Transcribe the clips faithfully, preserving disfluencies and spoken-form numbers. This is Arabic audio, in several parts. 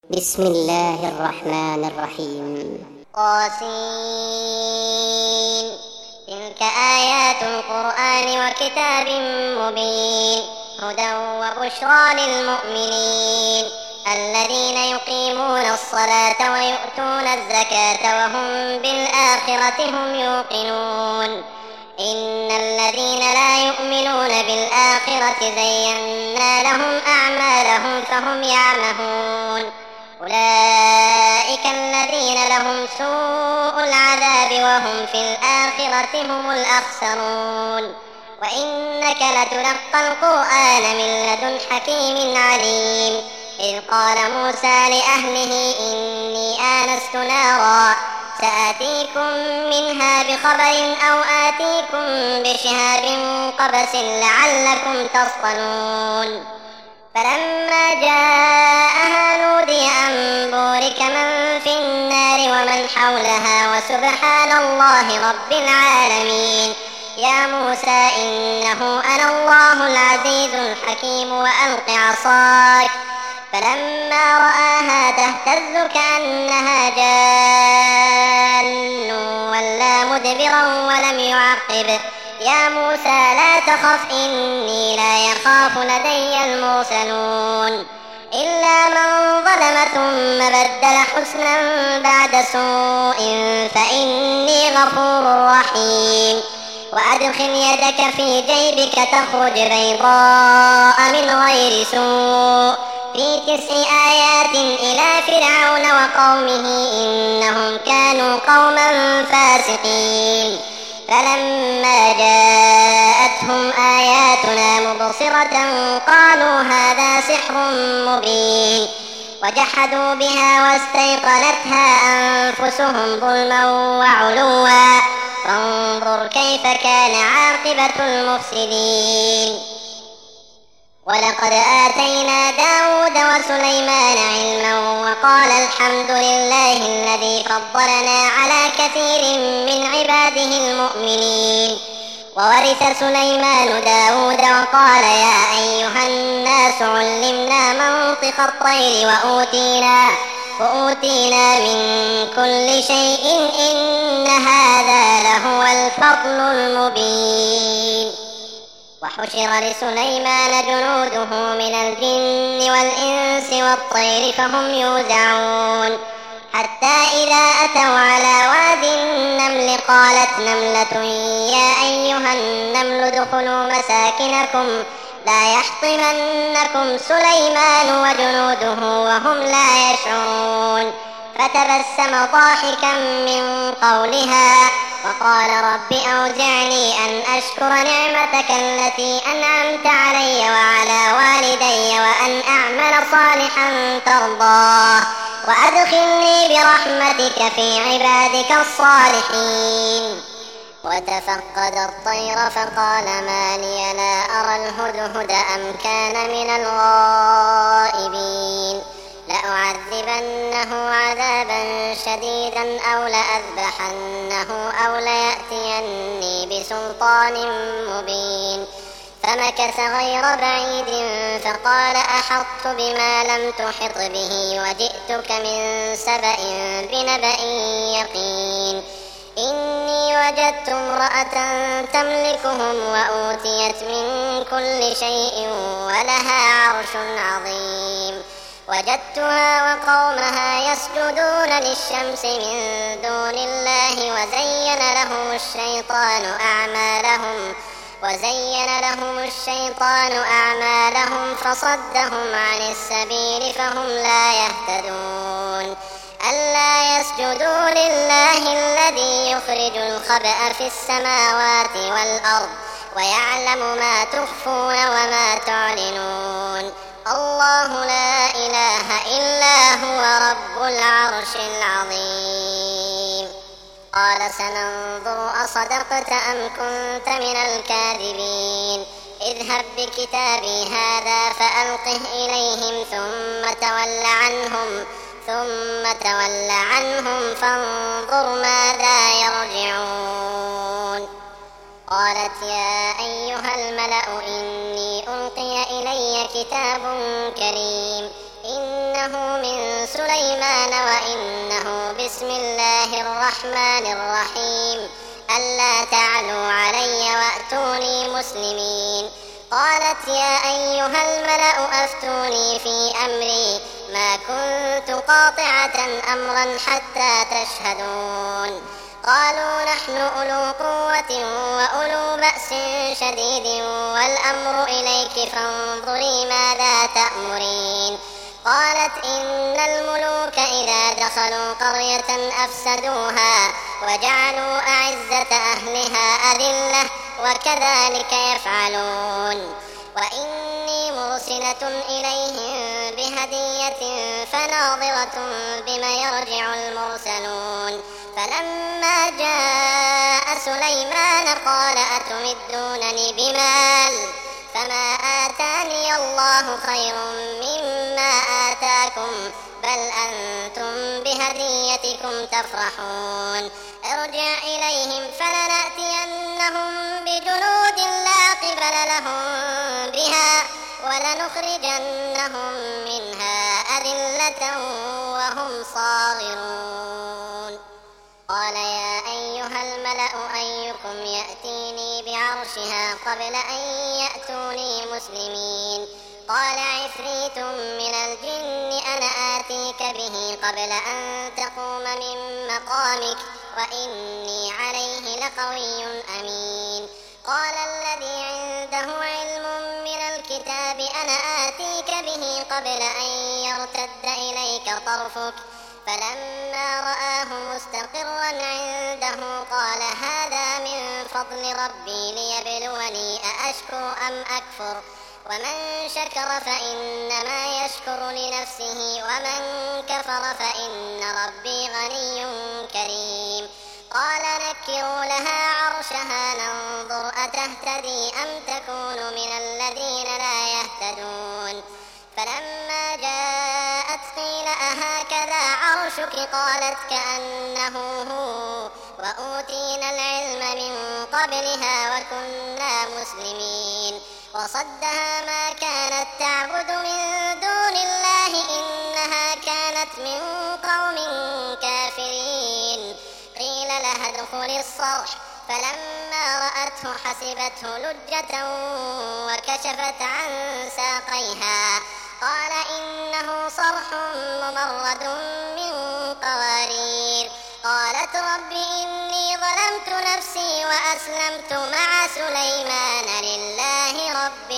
بسم الله الرحمن الرحيم. قاسين تلك آيات القرآن وكتاب مبين هدى وبشرى للمؤمنين الذين يقيمون الصلاة ويؤتون الزكاة وهم بالآخرة هم يوقنون إن الذين لا يؤمنون بالآخرة زينا لهم أعمالهم فهم يعمهون أولئك الذين لهم سوء العذاب وهم في الآخرة هم الأخسرون وإنك لتلقى القرآن من لدن حكيم عليم إذ قال موسى لأهله إني آنست نارا سآتيكم منها بخبر أو آتيكم بشهاب قبس لعلكم تصطلون فلما جاءها نودي أن بورك من في النار ومن حولها وسبحان الله رب العالمين يا موسى إنه أنا الله العزيز الحكيم وألق عصاك فلما رآها تهتز كأنها جان ولا مدبرا ولم يعقب يا موسى لا تخف إني لا يخاف لدي المرسلون إلا من ظلم ثم بدل حسنا بعد سوء فإني غفور رحيم وأدخل يدك في جيبك تخرج بيضاء من غير سوء في تسع آيات إلى فرعون وقومه إنهم كانوا قوما فاسقين فلما جاءتهم آياتنا مبصرة قالوا هذا سحر مبين وجحدوا بها واستيقنتها أنفسهم ظلما وعلوا فانظر كيف كان عاقبة المفسدين ولقد آتينا داود وسليمان علما وقال الحمد لله الذي فضلنا على كثير من عباده المؤمنين وورث سليمان داود وقال يا أيها الناس علمنا منطق الطير وأوتينا, وأوتينا من كل شيء إن هذا لهو الفضل المبين وحشر لسليمان جنوده من الجن والإنس والطير فهم يوزعون حتى إذا أتوا على واد النمل قالت نملة يا أيها النمل ادخلوا مساكنكم لا يحطمنكم سليمان وجنوده وهم لا يشعرون فتبسم ضاحكا من قولها وقال رب أوزعني أن أشكر نعمتك التي أنعمت علي وعلى والدي وأن أعمل صالحا ترضاه وأدخلني برحمتك في عبادك الصالحين وتفقد الطير فقال ما لي لا أرى الهدهد أم كان من الغائبين لأعذبنه عذابا شديدا أو لأذبحنه أو ليأتيني بسلطان مبين فمكث غير بعيد فقال أحطت بما لم تحط به وجئتك من سبأ بنبأ يقين إني وجدت امرأة تملكهم وأوتيت من كل شيء ولها عرش عظيم وجدتها وقومها يسجدون للشمس من دون الله وزين لهم الشيطان أعمالهم وزين لهم الشيطان أعمالهم فصدهم عن السبيل فهم لا يهتدون ألا يسجدوا لله الذي يخرج الخبأ في السماوات والأرض ويعلم ما تخفون وما تعلنون الله لا إله إلا هو رب العرش العظيم قال سننظر أصدقت أم كنت من الكاذبين اذهب بكتابي هذا فألقه إليهم ثم تول عنهم ثم تول عنهم فانظر ماذا يرجعون قالت يا أيها الملأ إني ألقي إلي كتاب كريم إنه من سليمان وإنه بسم الله الرحمن الرحيم ألا تعلوا علي وأتوني مسلمين. قالت يا أيها الملأ أفتوني في أمري ما كنت قاطعة أمرا حتى تشهدون. قالوا نحن أولو قوة وأولو بأس شديد والأمر إليك فانظري ماذا تأمرين. قالت إن الملوك إذا دخلوا قرية أفسدوها وجعلوا أعزة أهلها أذلة وكذلك يفعلون. وإني مرسلة إليهم بهدية فناظرة بما يرجع المرسلون. فلما جاء سليمان قال أتمدونني بمال فما آتاني الله خير مما آتاكم بل أنتم بهديتكم تفرحون. ارجع إليهم فلنأتينهم بجنود لا قبل لهم بها ولنخرجنهم منها أذلة وهم صاغرون. قال يا أيها الملأ أيكم يأتيني بعرشها قبل أن يأتوني مسلمين. قال عفريت من الجن أنا آتيك به قبل أن تقوم من مقامك وإني عليه لقوي أمين. قال الذي عنده علم من الكتاب أنا آتيك به قبل أن يرتد إليك طرفك فلما رآه مستقرا عنده قال هذا من فضل ربي ليبلوني أأشكر أم أكفر ومن شكر فإنما يشكر لنفسه ومن كفر فإن ربي غني كريم. قال نكروا لها عرشها ننظر أتهتدي أم تكون من الذين لا يهتدون. فلما جاءت قيل أهكذا عرشك قالت كأنه هو وأوتينا العلم من قبلها وكنا مسلمين. وصدها ما كانت تعبد من دون الله إنها كانت من قوم كافرين. قيل لها ادخل الصرح فلما رأته حسبته لجة وكشفت عن ساقيها قال إنه صرح ممرد من قوارير. قالت رب إني ظلمت نفسي وأسلمت مع سليمان لله رب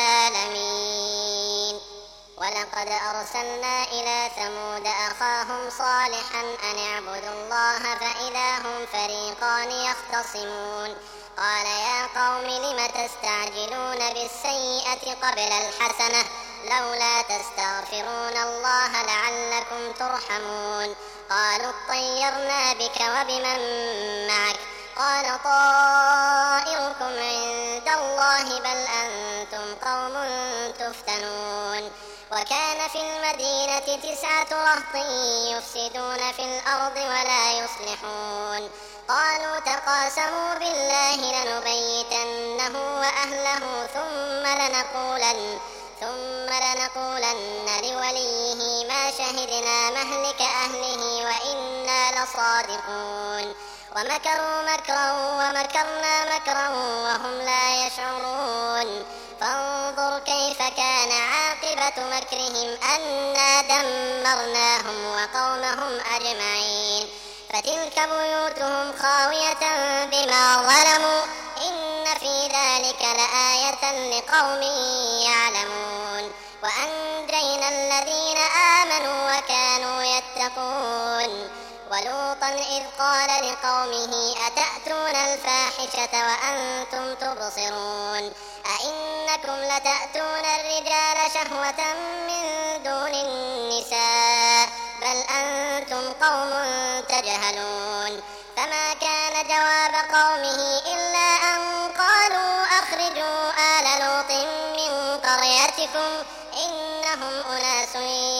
العالمين. ولقد أرسلنا إلى ثمود أخاهم صالحا أن اعبدوا الله فإذا هم فريقان يختصمون. قال يا قوم لم تستعجلون بالسيئة قبل الحسنة لولا تستغفرون الله لعلكم ترحمون. قالوا اطيرنا بك وبمن معك قال طائركم عند الله بل أنتم قوم تفتنون. وكان في المدينة تسعة رهط يفسدون في الأرض ولا يصلحون. قالوا تقاسموا بالله لنبيتنه وأهله ثم لنقولن ثم لنقولن لوليه ما شهدنا مهلك أهله وإنا لصادقون. ومكروا مكرا ومكرنا مكرا وهم لا يشعرون. فانظر كيف كان عاقبة مكرهم أنا دمرناهم وقومهم أجمعين. فتلك بيوتهم خاوية بما ظلموا إن في ذلك لآية لقوم يعلمون. وأنجينا الذين آمنوا وكانوا يتقون. ولوطا إذ قال لقومه أتأتون الفاحشة وأنتم تبصرون أئنكم لتأتون الرجال شهوة من دون النساء بل أنتم قوم تجهلون. فما كان جواب قومه إلا أن قالوا أخرجوا آل لوط من قريتكم إنهم أناس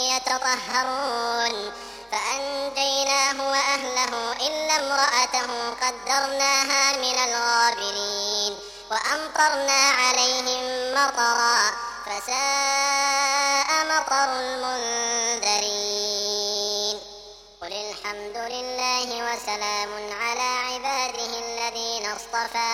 يتطهرون. فأنجيناه وأهله إلا امرأته قدرناها من الغابرين. وأمطرنا عليهم مطرا فساء مطر المنذرين. الحمد لله وسلام على عباده الذين اصطفى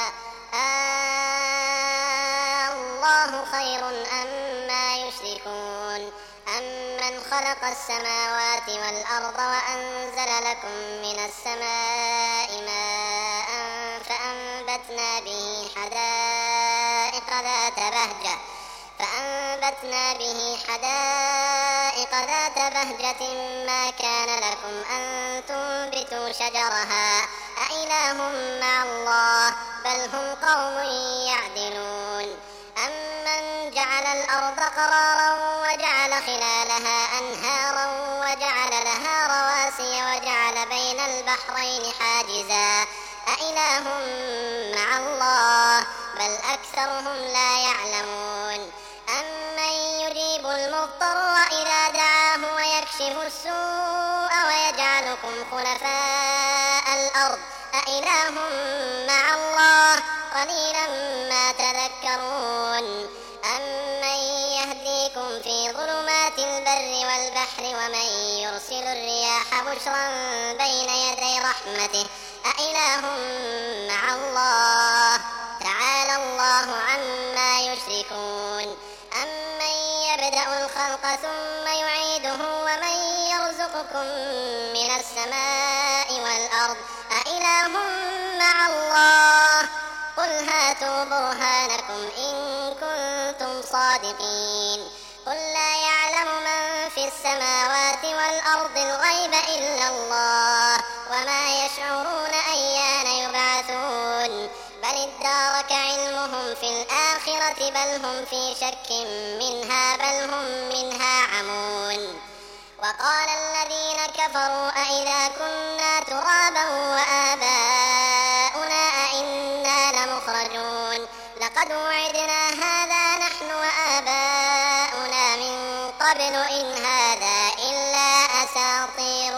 آه الله خير أما يشركون أمن خلق السماوات والأرض وأنزل لكم من السماء ماء فأنبتنا به حدائق ذات بهجة فأنبتنا به حدائق ذات بهجة ما كان لكم أن تنبتوا شجرها أإله مع الله بل هم قوم يعدلون أمن جعل الأرض قرارا وجعل خلالها أنهارا وجعل لها رواسي وجعل بين البحرين حاجزا أإله مع الله بل أكثرهم لا يعلمون أمن يجيب المضطر إذا دعاه ويكشف السوء ويجعلكم خلفاء الأرض أإله مع الله قليلا ما تذكرون أمن يهديكم في ظلمات البر والبحر ومن يرسل الرياح بشرا بين يدي رحمته أإله مع الله تعالى الله عما يشركون أمن يبدأ الخلق ثم يعيده ومن يرزقكم من السماء والأرض أإله مع الله قل هاتوا برهانكم إن كنتم صادقين قل لا يعلم من في السماوات والأرض الغيب إلا الله وما يشعرون أيان يبعثون بل ادارك علمهم في الآخرة بل هم في شك منها بل هم منها عمون وقال الذين كفروا أئذا كنا ترابا وآباؤنا أئنا لمخرجون لقد وعدنا هذا نحن وآباؤنا من قبل إن هذا إلا أساطير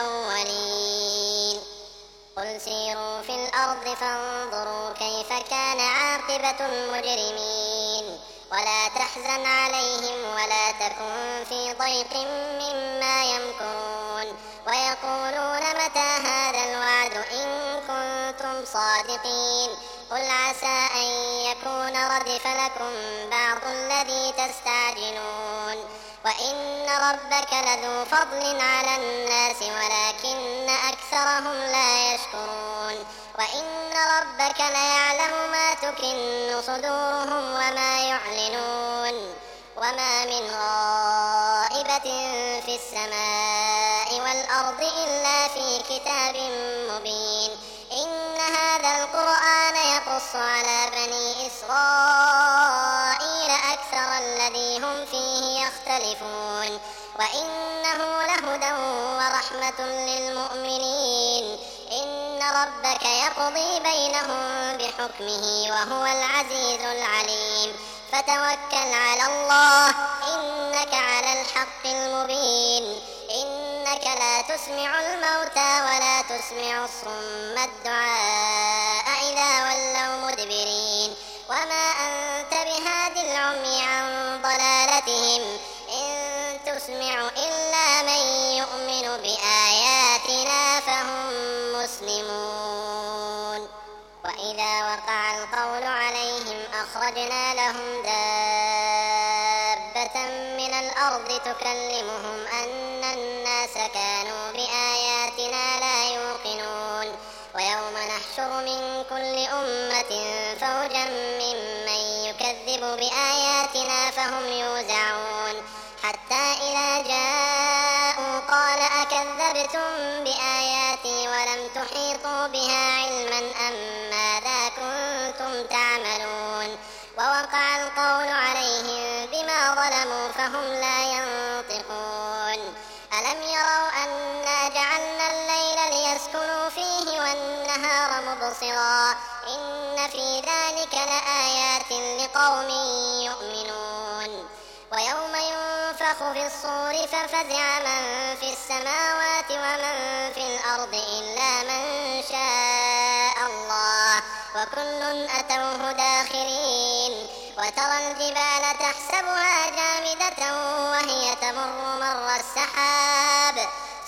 الأولين قل سيروا في الأرض فانظروا كيف كان عاقبة المجرمين ولا تحزن عليهم ولا تكن في ضيق مما يمكرون ويقولون متى هذا الوعد إن كنتم صادقين قل عسى أن يكون ردف لكم بعض الذي تستعجلون وإن ربك لذو فضل على الناس ولكن أكثرهم لا يشكرون وإن ربك ليعلم ما تكن صدورهم وما يعلنون وما من غائبة في السماء والأرض إلا في كتاب مبين إن هذا القرآن يقص على بني إسرائيل أكثر الذي هم فيه يختلفون وإنه لهدى ورحمة للمؤمنين إن ربك يقضي بينهم بحكمه وهو العزيز العليم فتوكل على الله إنك على الحق المبين إنك لا تسمع الموتى ولا تسمع الصم الدعاء إذا ولوا مدبرين وما أنت بهاد العمي عن ضلالتهم إن تسمع إلا من يؤمن بآياتنا فهم مسلمون وإذا وقع القول عليهم أخرجنا لهم دابة من الأرض تكلمهم أن الناس كانوا بآياتنا لا يوقنون ويوم نحشر من كل أمة فوجا ممن يكذب بآياتنا فهم يوزعون حتى إذا جاءوا قال أكذبتم بآياتي ولم تحيطوا بها علما أم ماذا كنتم تعملون ووقع القول عليهم بما ظلموا فهم لا ينطقون ألم يروا أنا جعلنا الليل ليسكنوا فيه والنهار مبصرا إن في ذلك لآيات لقوم يؤمنون ويوم ينفخ في الصور ففزع من في السماوات ومن في الأرض إلا من شاء الله وكل أتوه داخرين وترى الجبال تحسبها جامدة وهي تمر مر السحاب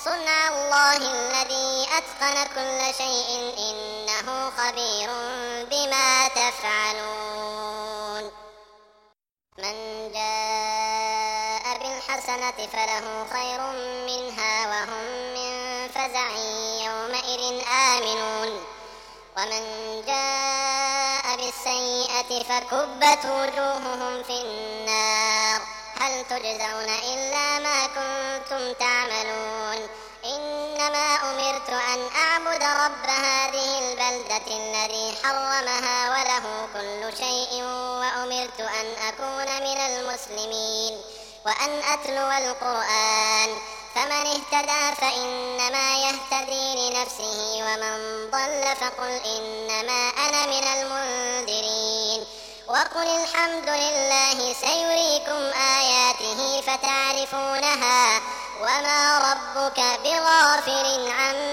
صنع الله الذي أتقن كل شيء إنه خبير بما تفعلون. من جاء بالحسنة فله خير منها وهم من فزع يومئذ آمنون ومن جاء بالسيئة فكبت وجوههم في النار هل تجزون إلا ما كنتم تعملون. إنما أمرت أن أعبد رب هذه البلدة الذي حرمها وله كل شيء وأمرت أن أكون من المسلمين وأن أتلو القرآن فمن اهتدى فإنما يهتدي لنفسه ومن ضل فقل إنما أنا من المنذرين وقل الحمد لله سيريكم آياته فتعرفونها وما ربك بغافل عما